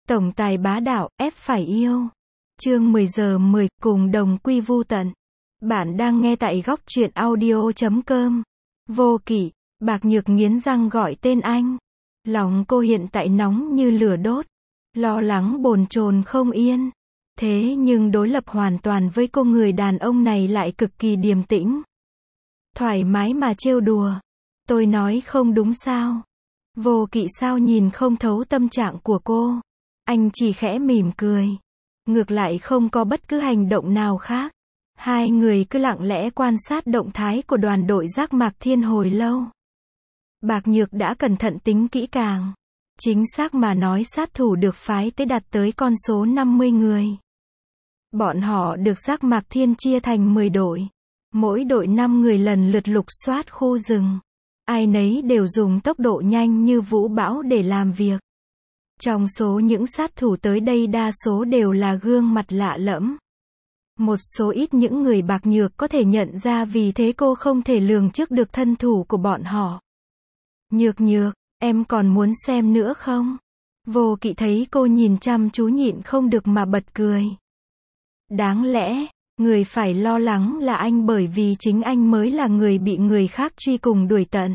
Tổng tài bá đạo, ép phải yêu. Chương 10 giờ 10, cùng đồng quy vu tận. Bạn đang nghe tại góc truyện audio.com. Vô Kỵ, Bạc Nhược nghiến răng gọi tên anh. Lòng cô hiện tại nóng như lửa đốt. Lo lắng bồn chồn không yên. Thế nhưng đối lập hoàn toàn với cô, người đàn ông này lại cực kỳ điềm tĩnh. Thoải mái mà trêu đùa. Tôi nói không đúng sao? Vô Kỵ sao nhìn không thấu tâm trạng của cô. Anh chỉ khẽ mỉm cười. Ngược lại không có bất cứ hành động nào khác. Hai người cứ lặng lẽ quan sát động thái của đoàn đội Giác Mạc Thiên hồi lâu. Bạc Nhược đã cẩn thận tính kỹ càng. Chính xác mà nói, sát thủ được phái tới đạt tới con số 50 người. Bọn họ được Giác Mạc Thiên chia thành 10 đội. Mỗi đội 5 người lần lượt lục soát khu rừng. Ai nấy đều dùng tốc độ nhanh như vũ bão để làm việc. Trong số những sát thủ tới đây đa số đều là gương mặt lạ lẫm. Một số ít những người Bạc Nhược có thể nhận ra, vì thế cô không thể lường trước được thân thủ của bọn họ. Nhược Nhược, em còn muốn xem nữa không? Vô Kỵ thấy cô nhìn chăm chú nhịn không được mà bật cười. Đáng lẽ, người phải lo lắng là anh, bởi vì chính anh mới là người bị người khác truy cùng đuổi tận.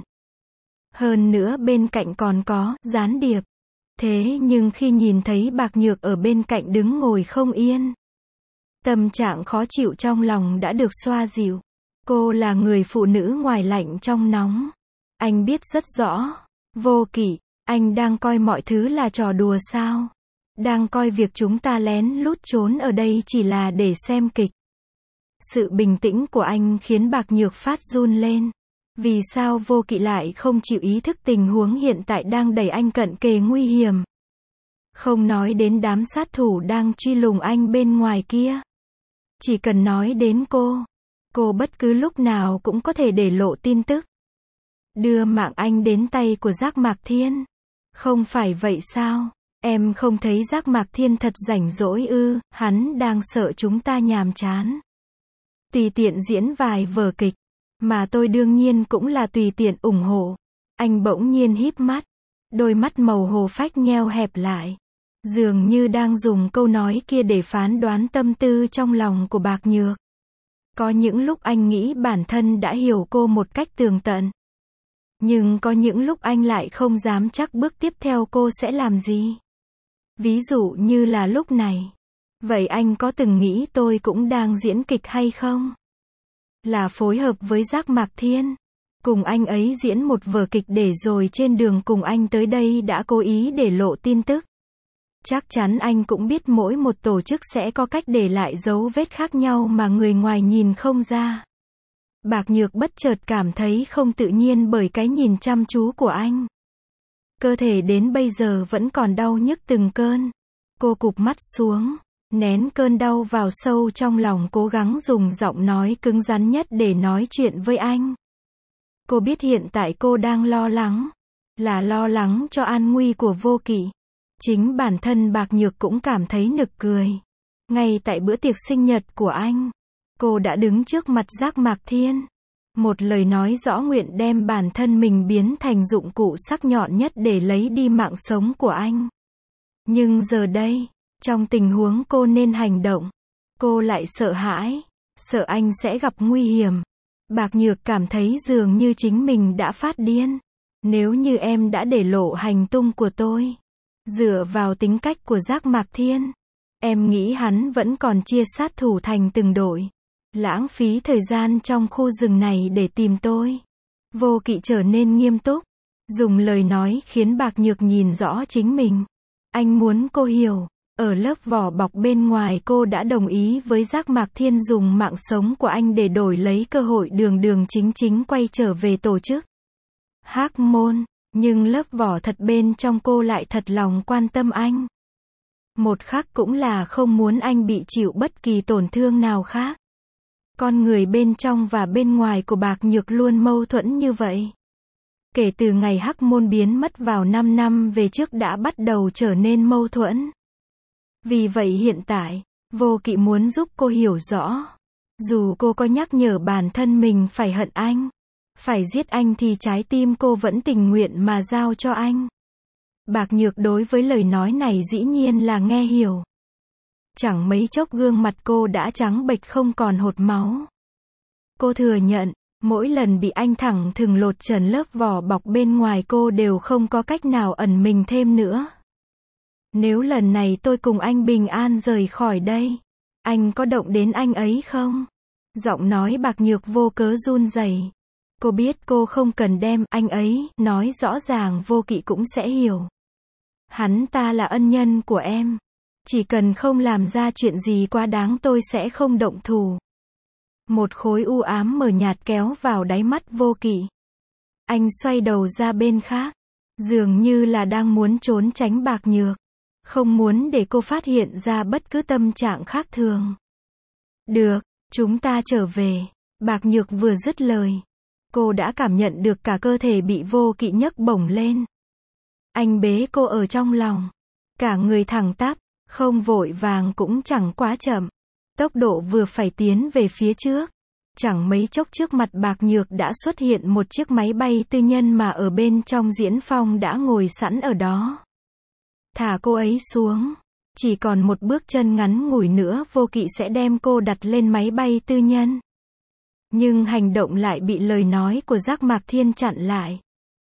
Hơn nữa bên cạnh còn có gián điệp. Thế nhưng khi nhìn thấy Bạc Nhược ở bên cạnh đứng ngồi không yên, tâm trạng khó chịu trong lòng đã được xoa dịu. Cô là người phụ nữ ngoài lạnh trong nóng. Anh biết rất rõ. Vô Kỵ, anh đang coi mọi thứ là trò đùa sao? Đang coi việc chúng ta lén lút trốn ở đây chỉ là để xem kịch. Sự bình tĩnh của anh khiến Bạc Nhược phát run lên. Vì sao Vô Kỵ lại không chịu ý thức tình huống hiện tại đang đẩy anh cận kề nguy hiểm? Không nói đến đám sát thủ đang truy lùng anh bên ngoài kia. Chỉ cần nói đến cô bất cứ lúc nào cũng có thể để lộ tin tức. Đưa mạng anh đến tay của Giác Mạc Thiên. Không phải vậy sao? Em không thấy Giác Mạc Thiên thật rảnh rỗi ư? Hắn đang sợ chúng ta nhàm chán. Tùy tiện diễn vài vở kịch. Mà tôi đương nhiên cũng là tùy tiện ủng hộ. Anh bỗng nhiên híp mắt. Đôi mắt màu hồ phách nheo hẹp lại. Dường như đang dùng câu nói kia để phán đoán tâm tư trong lòng của Bạc Nhược. Có những lúc anh nghĩ bản thân đã hiểu cô một cách tường tận. Nhưng có những lúc anh lại không dám chắc bước tiếp theo cô sẽ làm gì. Ví dụ như là lúc này. Vậy anh có từng nghĩ tôi cũng đang diễn kịch hay không? Là phối hợp với Giác Mạc Thiên. Cùng anh ấy diễn một vở kịch để rồi trên đường cùng anh tới đây đã cố ý để lộ tin tức. Chắc chắn anh cũng biết mỗi một tổ chức sẽ có cách để lại dấu vết khác nhau mà người ngoài nhìn không ra. Bạc Nhược bất chợt cảm thấy không tự nhiên bởi cái nhìn chăm chú của anh. Cơ thể đến bây giờ vẫn còn đau nhức từng cơn. Cô cụp mắt xuống, nén cơn đau vào sâu trong lòng, cố gắng dùng giọng nói cứng rắn nhất để nói chuyện với anh. Cô biết hiện tại cô đang lo lắng. Là lo lắng cho an nguy của Vô Kỵ. Chính bản thân Bạc Nhược cũng cảm thấy nực cười. Ngay tại bữa tiệc sinh nhật của anh, cô đã đứng trước mặt Giác Mạc Thiên. Một lời nói rõ nguyện đem bản thân mình biến thành dụng cụ sắc nhọn nhất để lấy đi mạng sống của anh. Nhưng giờ đây, trong tình huống cô nên hành động, cô lại sợ hãi, sợ anh sẽ gặp nguy hiểm. Bạc Nhược cảm thấy dường như chính mình đã phát điên. Nếu như em đã để lộ hành tung của tôi, dựa vào tính cách của Giác Mạc Thiên, em nghĩ hắn vẫn còn chia sát thủ thành từng đội, lãng phí thời gian trong khu rừng này để tìm tôi. Vô Kỵ trở nên nghiêm túc, dùng lời nói khiến Bạc Nhược nhìn rõ chính mình. Anh muốn cô hiểu, ở lớp vỏ bọc bên ngoài cô đã đồng ý với Giác Mạc Thiên dùng mạng sống của anh để đổi lấy cơ hội đường đường chính chính quay trở về tổ chức Hắc Môn. Nhưng lớp vỏ thật bên trong cô lại thật lòng quan tâm anh. Một khắc cũng là không muốn anh bị chịu bất kỳ tổn thương nào khác. Con người bên trong và bên ngoài của Bạc Nhược luôn mâu thuẫn như vậy. Kể từ ngày Hắc Môn biến mất vào 5 năm về trước đã bắt đầu trở nên mâu thuẫn. Vì vậy hiện tại, Vô Kỵ muốn giúp cô hiểu rõ. Dù cô có nhắc nhở bản thân mình phải hận anh, phải giết anh, thì trái tim cô vẫn tình nguyện mà giao cho anh. Bạc Nhược đối với lời nói này dĩ nhiên là nghe hiểu. Chẳng mấy chốc gương mặt cô đã trắng bệch không còn hột máu. Cô thừa nhận, mỗi lần bị anh thẳng thừng lột trần lớp vỏ bọc bên ngoài cô đều không có cách nào ẩn mình thêm nữa. Nếu lần này tôi cùng anh bình an rời khỏi đây, anh có động đến anh ấy không? Giọng nói Bạc Nhược vô cớ run rẩy. Cô biết cô không cần đem anh ấy nói rõ ràng, Vô Kỵ cũng sẽ hiểu. Hắn ta là ân nhân của em. Chỉ cần không làm ra chuyện gì quá đáng tôi sẽ không động thủ. Một khối u ám mờ nhạt kéo vào đáy mắt Vô Kỵ. Anh xoay đầu ra bên khác, dường như là đang muốn trốn tránh Bạc Nhược, không muốn để cô phát hiện ra bất cứ tâm trạng khác thường. Được, chúng ta trở về. Bạc Nhược vừa dứt lời, cô đã cảm nhận được cả cơ thể bị Vô Kỵ nhấc bổng lên. Anh bế cô ở trong lòng, cả người thẳng tắp, không vội vàng cũng chẳng quá chậm. Tốc độ vừa phải tiến về phía trước. Chẳng mấy chốc trước mặt Bạc Nhược đã xuất hiện một chiếc máy bay tư nhân mà ở bên trong Diễn Phong đã ngồi sẵn ở đó. Thả cô ấy xuống. Chỉ còn một bước chân ngắn ngủi nữa Vô Kỵ sẽ đem cô đặt lên máy bay tư nhân. Nhưng hành động lại bị lời nói của Giác Mạc Thiên chặn lại.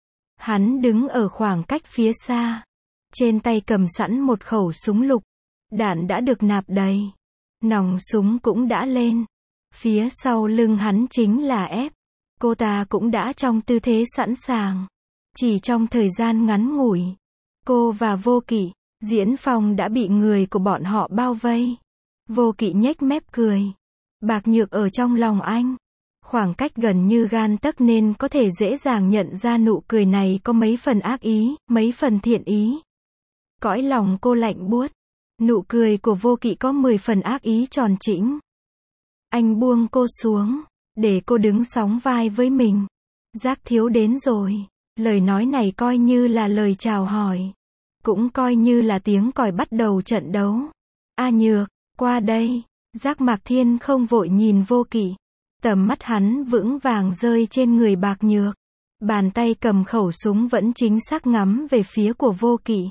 Hắn đứng ở khoảng cách phía xa. Trên tay cầm sẵn một khẩu súng lục. Đạn đã được nạp đầy. Nòng súng cũng đã lên. Phía sau lưng hắn chính là F. Cô ta cũng đã trong tư thế sẵn sàng. Chỉ trong thời gian ngắn ngủi, cô và Vô Kỵ, Diễn Phong đã bị người của bọn họ bao vây. Vô Kỵ nhếch mép cười. Bạc Nhược ở trong lòng anh. Khoảng cách gần như gan tấc nên có thể dễ dàng nhận ra nụ cười này có mấy phần ác ý, mấy phần thiện ý. Cõi lòng cô lạnh buốt. Nụ cười của Vô Kỵ có 10 phần ác ý tròn trĩnh. Anh buông cô xuống, để cô đứng sóng vai với mình. Giác thiếu đến rồi. Lời nói này coi như là lời chào hỏi. Cũng coi như là tiếng còi bắt đầu trận đấu. A Nhược, qua đây. Giác Mạc Thiên không vội nhìn Vô Kỵ. Tầm mắt hắn vững vàng rơi trên người Bạc Nhược. Bàn tay cầm khẩu súng vẫn chính xác ngắm về phía của Vô Kỵ.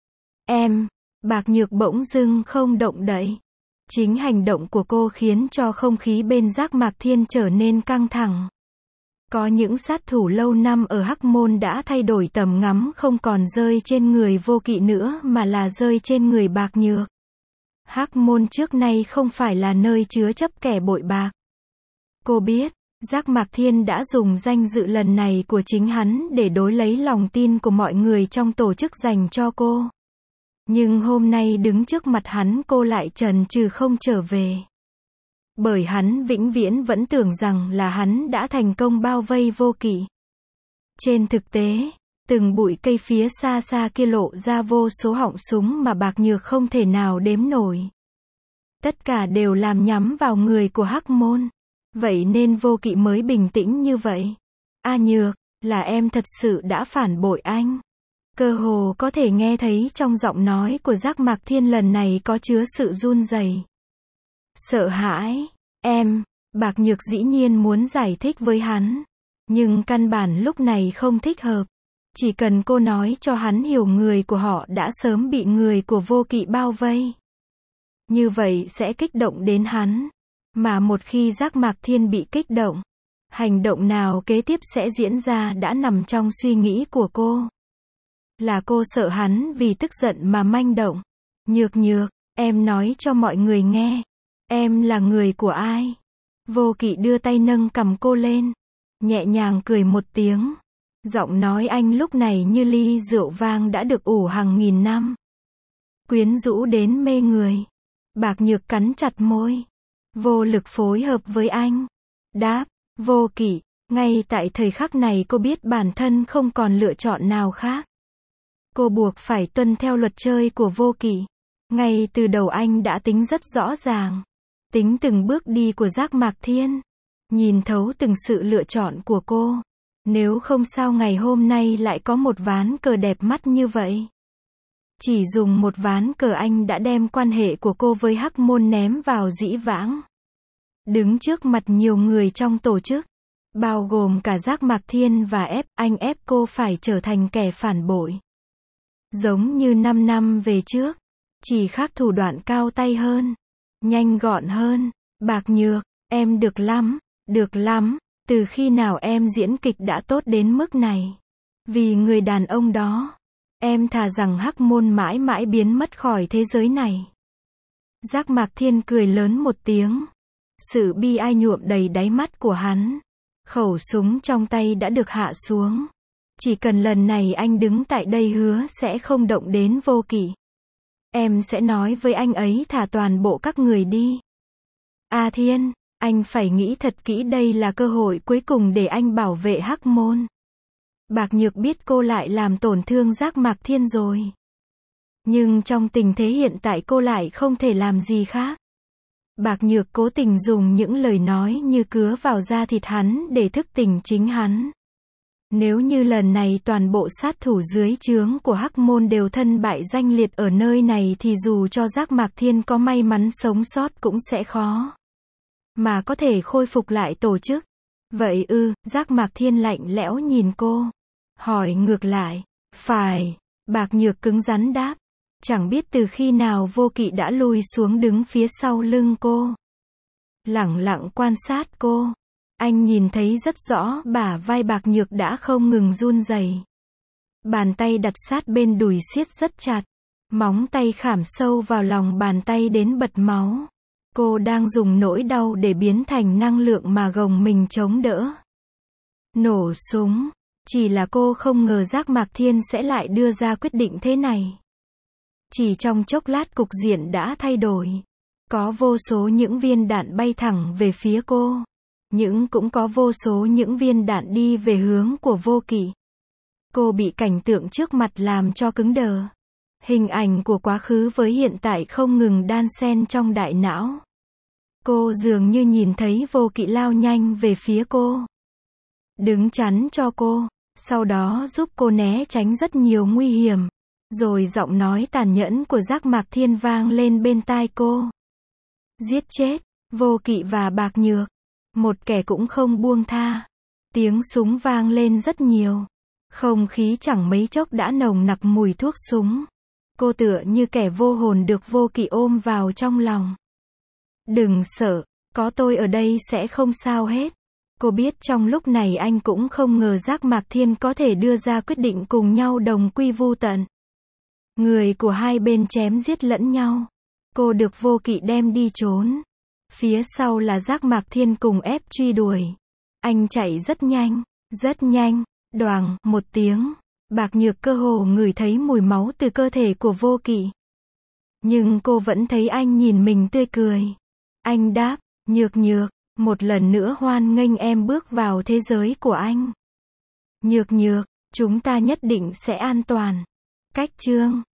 Em. Bạc Nhược bỗng dưng không động đậy. Chính hành động của cô khiến cho không khí bên Giác Mạc Thiên trở nên căng thẳng. Có những sát thủ lâu năm ở Hắc Môn đã thay đổi tầm ngắm, không còn rơi trên người Vô Kỵ nữa mà là rơi trên người Bạc Nhược. Hắc Môn trước nay không phải là nơi chứa chấp kẻ bội bạc. Cô biết, Giác Mạc Thiên đã dùng danh dự lần này của chính hắn để đối lấy lòng tin của mọi người trong tổ chức dành cho cô. Nhưng hôm nay đứng trước mặt hắn cô lại chần chừ không trở về. Bởi hắn vĩnh viễn vẫn tưởng rằng là hắn đã thành công bao vây Vô Kỵ. Trên thực tế, từng bụi cây phía xa xa kia lộ ra vô số họng súng mà Bạc Nhược không thể nào đếm nổi. Tất cả đều làm nhắm vào người của Hắc Môn. Vậy nên Vô Kỵ mới bình tĩnh như vậy. A Nhược, là em thật sự đã phản bội anh. Cơ hồ có thể nghe thấy trong giọng nói của Giác Mạc Thiên lần này có chứa sự run rẩy. Sợ hãi. Em. Bạc Nhược dĩ nhiên muốn giải thích với hắn. Nhưng căn bản lúc này không thích hợp. Chỉ cần cô nói cho hắn hiểu người của họ đã sớm bị người của Vô Kỵ bao vây. Như vậy sẽ kích động đến hắn. Mà một khi Giác Mạc Thiên bị kích động, hành động nào kế tiếp sẽ diễn ra đã nằm trong suy nghĩ của cô. Là cô sợ hắn vì tức giận mà manh động. Nhược Nhược, em nói cho mọi người nghe. Em là người của ai? Vô Kỵ đưa tay nâng cằm cô lên. Nhẹ nhàng cười một tiếng. Giọng nói anh lúc này như ly rượu vang đã được ủ hàng nghìn năm. Quyến rũ đến mê người. Bạc Nhược cắn chặt môi. Vô lực phối hợp với anh. Đáp, Vô Kỵ. Ngay tại thời khắc này cô biết bản thân không còn lựa chọn nào khác. Cô buộc phải tuân theo luật chơi của Vô Kỵ. Ngay từ đầu anh đã tính rất rõ ràng. Tính từng bước đi của Giác Mạc Thiên. Nhìn thấu từng sự lựa chọn của cô. Nếu không sao ngày hôm nay lại có một ván cờ đẹp mắt như vậy. Chỉ dùng một ván cờ anh đã đem quan hệ của cô với Hắc Môn ném vào dĩ vãng. Đứng trước mặt nhiều người trong tổ chức, bao gồm cả Giác Mạc Thiên và anh ép cô phải trở thành kẻ phản bội. Giống như 5 năm về trước. Chỉ khác thủ đoạn cao tay hơn. Nhanh gọn hơn. Bạc Nhược, em được lắm. Được lắm. Từ khi nào em diễn kịch đã tốt đến mức này? Vì người đàn ông đó, em thà rằng Hắc Môn mãi mãi biến mất khỏi thế giới này. Giác Mạc Thiên cười lớn một tiếng. Sự bi ai nhuộm đầy đáy mắt của hắn. Khẩu súng trong tay đã được hạ xuống. Chỉ cần lần này anh đứng tại đây hứa sẽ không động đến Vô Kỵ. Em sẽ nói với anh ấy thả toàn bộ các người đi. A Thiên, anh phải nghĩ thật kỹ, đây là cơ hội cuối cùng để anh bảo vệ Hắc Môn. Bạc Nhược biết cô lại làm tổn thương Giác Mạc Thiên rồi. Nhưng trong tình thế hiện tại cô lại không thể làm gì khác. Bạc Nhược cố tình dùng những lời nói như cứa vào da thịt hắn để thức tỉnh chính hắn. Nếu như lần này toàn bộ sát thủ dưới trướng của Hắc Môn đều thân bại danh liệt ở nơi này thì dù cho Giác Mạc Thiên có may mắn sống sót cũng sẽ khó mà có thể khôi phục lại tổ chức. Vậy ư? Giác Mạc Thiên lạnh lẽo nhìn cô. Hỏi ngược lại. Phải. Bạc Nhược cứng rắn đáp. Chẳng biết từ khi nào Vô Kỵ đã lùi xuống đứng phía sau lưng cô. Lẳng lặng quan sát cô. Anh nhìn thấy rất rõ bả vai Bạc Nhược đã không ngừng run rẩy. Bàn tay đặt sát bên đùi siết rất chặt. Móng tay khảm sâu vào lòng bàn tay đến bật máu. Cô đang dùng nỗi đau để biến thành năng lượng mà gồng mình chống đỡ. Nổ súng. Chỉ là cô không ngờ Giác Mạc Thiên sẽ lại đưa ra quyết định thế này. Chỉ trong chốc lát cục diện đã thay đổi. Có vô số những viên đạn bay thẳng về phía cô. Nhưng cũng có vô số những viên đạn đi về hướng của Vô Kỵ. Cô bị cảnh tượng trước mặt làm cho cứng đờ. Hình ảnh của quá khứ với hiện tại không ngừng đan xen trong đại não. Cô dường như nhìn thấy Vô Kỵ lao nhanh về phía cô. Đứng chắn cho cô, sau đó giúp cô né tránh rất nhiều nguy hiểm. Rồi giọng nói tàn nhẫn của Giác Mạc Thiên vang lên bên tai cô. Giết chết Vô Kỵ và Bạc Nhược. Một kẻ cũng không buông tha. Tiếng súng vang lên rất nhiều. Không khí chẳng mấy chốc đã nồng nặc mùi thuốc súng. Cô tựa như kẻ vô hồn được Vô Kỵ ôm vào trong lòng. Đừng sợ, có tôi ở đây sẽ không sao hết. Cô biết trong lúc này anh cũng không ngờ Giác Mạc Thiên có thể đưa ra quyết định cùng nhau đồng quy vu tận. Người của hai bên chém giết lẫn nhau. Cô được Vô Kỵ đem đi trốn. Phía sau là Giác Mạc Thiên cùng ép truy đuổi. Anh chạy rất nhanh, rất nhanh. Đoàng, một tiếng. Bạc Nhược cơ hồ ngửi thấy mùi máu từ cơ thể của Vô Kỵ. Nhưng cô vẫn thấy anh nhìn mình tươi cười. Anh đáp, Nhược Nhược, một lần nữa hoan nghênh em bước vào thế giới của anh. Nhược Nhược, chúng ta nhất định sẽ an toàn. Cách chương